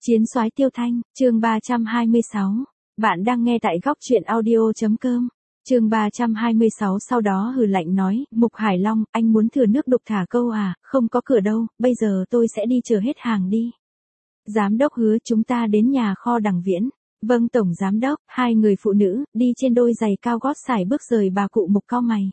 Chiến soái Tiêu Thanh, chương 326. Bạn đang nghe tại góc truyện audio.com. Chương 326 sau đó hừ lạnh nói, Mục Hải Long, anh muốn thừa nước đục thả câu à, không có cửa đâu, bây giờ tôi sẽ đi chờ hết hàng đi. Giám đốc hứa chúng ta đến nhà kho Đằng Viễn. Vâng tổng giám đốc, hai người phụ nữ, đi trên đôi giày cao gót sải bước rời bà cụ Mục cau mày.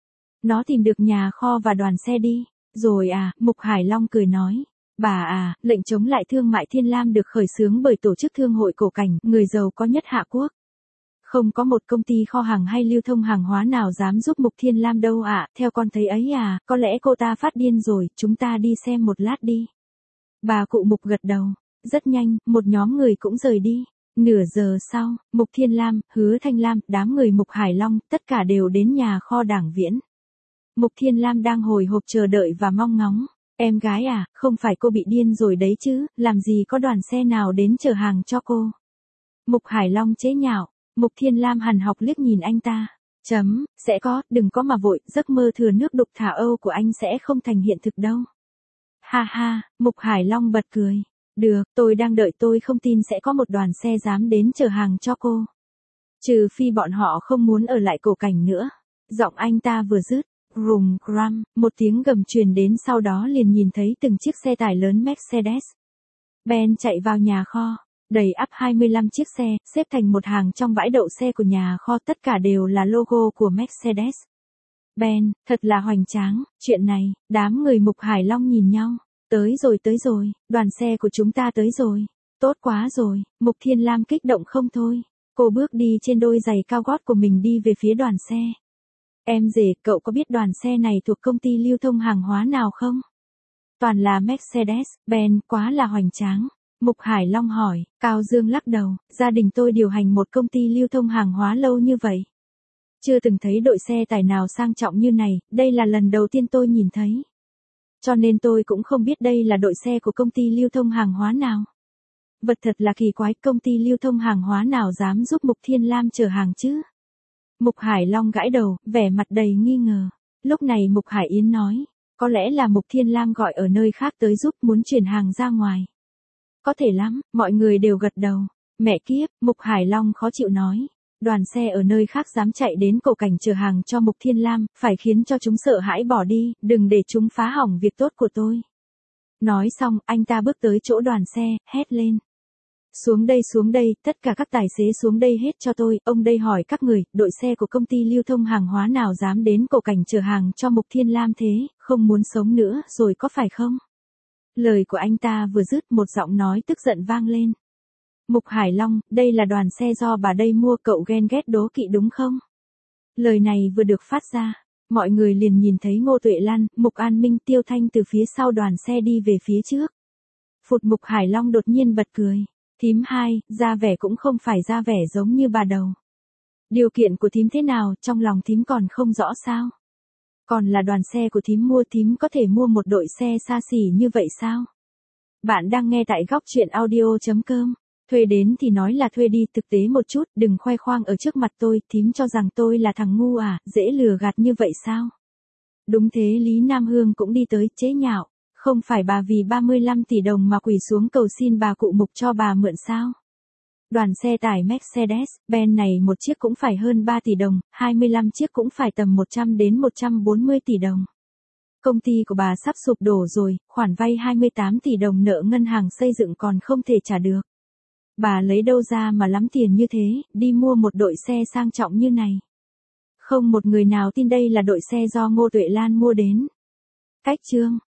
Nó tìm được nhà kho và đoàn xe đi. Rồi à, Mục Hải Long cười nói. Bà à, lệnh chống lại thương mại Thiên Lam được khởi xướng bởi tổ chức thương hội cổ cảnh, người giàu có nhất Hạ Quốc. Không có một công ty kho hàng hay lưu thông hàng hóa nào dám giúp Mục Thiên Lam đâu ạ, theo con thấy ấy à, có lẽ cô ta phát điên rồi, chúng ta đi xem một lát đi. Bà cụ Mục gật đầu, rất nhanh, một nhóm người cũng rời đi. Nửa giờ sau, Mục Thiên Lam, Hứa Thanh Lam, đám người Mục Hải Long, tất cả đều đến nhà kho Đảng Viễn. Mục Thiên Lam đang hồi hộp chờ đợi và mong ngóng. Em gái à, không phải cô bị điên rồi đấy chứ, làm gì có đoàn xe nào đến chở hàng cho cô. Mục Hải Long chế nhạo, Mục Thiên Lam hằn học liếc nhìn anh ta. Sẽ có, đừng có mà vội, giấc mơ thừa nước đục thả Âu của anh sẽ không thành hiện thực đâu. Ha ha, Mục Hải Long bật cười. Được, tôi đang đợi, tôi không tin sẽ có một đoàn xe dám đến chở hàng cho cô. Trừ phi bọn họ không muốn ở lại cổ cảnh nữa. Giọng anh ta vừa dứt. Rùng ram, một tiếng gầm truyền đến sau đó liền nhìn thấy từng chiếc xe tải lớn Mercedes-Benz chạy vào nhà kho, đầy ắp 25 chiếc xe, xếp thành một hàng trong bãi đậu xe của nhà kho, tất cả đều là logo của Mercedes-Benz, thật là hoành tráng, chuyện này, đám người Mục Hải Long nhìn nhau, tới rồi, đoàn xe của chúng ta tới rồi, tốt quá rồi, Mục Thiên Lam kích động không thôi, cô bước đi trên đôi giày cao gót của mình đi về phía đoàn xe. Em rể, cậu có biết đoàn xe này thuộc công ty lưu thông hàng hóa nào không? Toàn là Mercedes-Benz, quá là hoành tráng. Mục Hải Long hỏi, Cao Dương lắc đầu, gia đình tôi điều hành một công ty lưu thông hàng hóa lâu như vậy. Chưa từng thấy đội xe tải nào sang trọng như này, đây là lần đầu tiên tôi nhìn thấy. Cho nên tôi cũng không biết đây là đội xe của công ty lưu thông hàng hóa nào. Vật thật là kỳ quái, công ty lưu thông hàng hóa nào dám giúp Mục Thiên Lam chở hàng chứ? Mục Hải Long gãi đầu, vẻ mặt đầy nghi ngờ. Lúc này Mục Hải Yến nói, có lẽ là Mục Thiên Lam gọi ở nơi khác tới giúp, muốn chuyển hàng ra ngoài. Có thể lắm, mọi người đều gật đầu. Mẹ kiếp, Mục Hải Long khó chịu nói. Đoàn xe ở nơi khác dám chạy đến cổ cảnh chở hàng cho Mục Thiên Lam, phải khiến cho chúng sợ hãi bỏ đi, đừng để chúng phá hỏng việc tốt của tôi. Nói xong, anh ta bước tới chỗ đoàn xe, hét lên. Xuống đây, tất cả các tài xế xuống đây hết cho tôi, ông đây hỏi các người, đội xe của công ty lưu thông hàng hóa nào dám đến cổ cảnh chở hàng cho Mục Thiên Lam thế, không muốn sống nữa rồi có phải không? Lời của anh ta vừa dứt, một giọng nói tức giận vang lên. Mục Hải Long, đây là đoàn xe do bà đây mua, cậu ghen ghét đố kỵ đúng không? Lời này vừa được phát ra, mọi người liền nhìn thấy Ngô Tuệ Lan, Mục An Minh, Tiêu Thanh từ phía sau đoàn xe đi về phía trước. Phụt, Mục Hải Long đột nhiên bật cười. Thím hai, ra vẻ cũng không phải ra vẻ giống như bà đầu. Điều kiện của thím thế nào, trong lòng thím còn không rõ sao? Còn là đoàn xe của thím mua, thím có thể mua một đội xe xa xỉ như vậy sao? Bạn đang nghe tại góc truyện audio.com. Thuê đến thì nói là thuê đi, thực tế một chút, đừng khoe khoang ở trước mặt tôi, thím cho rằng tôi là thằng ngu à, dễ lừa gạt như vậy sao? Đúng thế, Lý Nam Hương cũng đi tới, chế nhạo. Không phải bà vì 35 tỷ đồng mà quỳ xuống cầu xin bà cụ Mục cho bà mượn sao? Đoàn xe tải Mercedes-Benz này một chiếc cũng phải hơn 3 tỷ đồng, 25 chiếc cũng phải tầm 100 đến 140 tỷ đồng. Công ty của bà sắp sụp đổ rồi, khoản vay 28 tỷ đồng nợ ngân hàng xây dựng còn không thể trả được. Bà lấy đâu ra mà lắm tiền như thế, đi mua một đội xe sang trọng như này. Không một người nào tin đây là đội xe do Ngô Tuệ Lan mua đến. Cách chương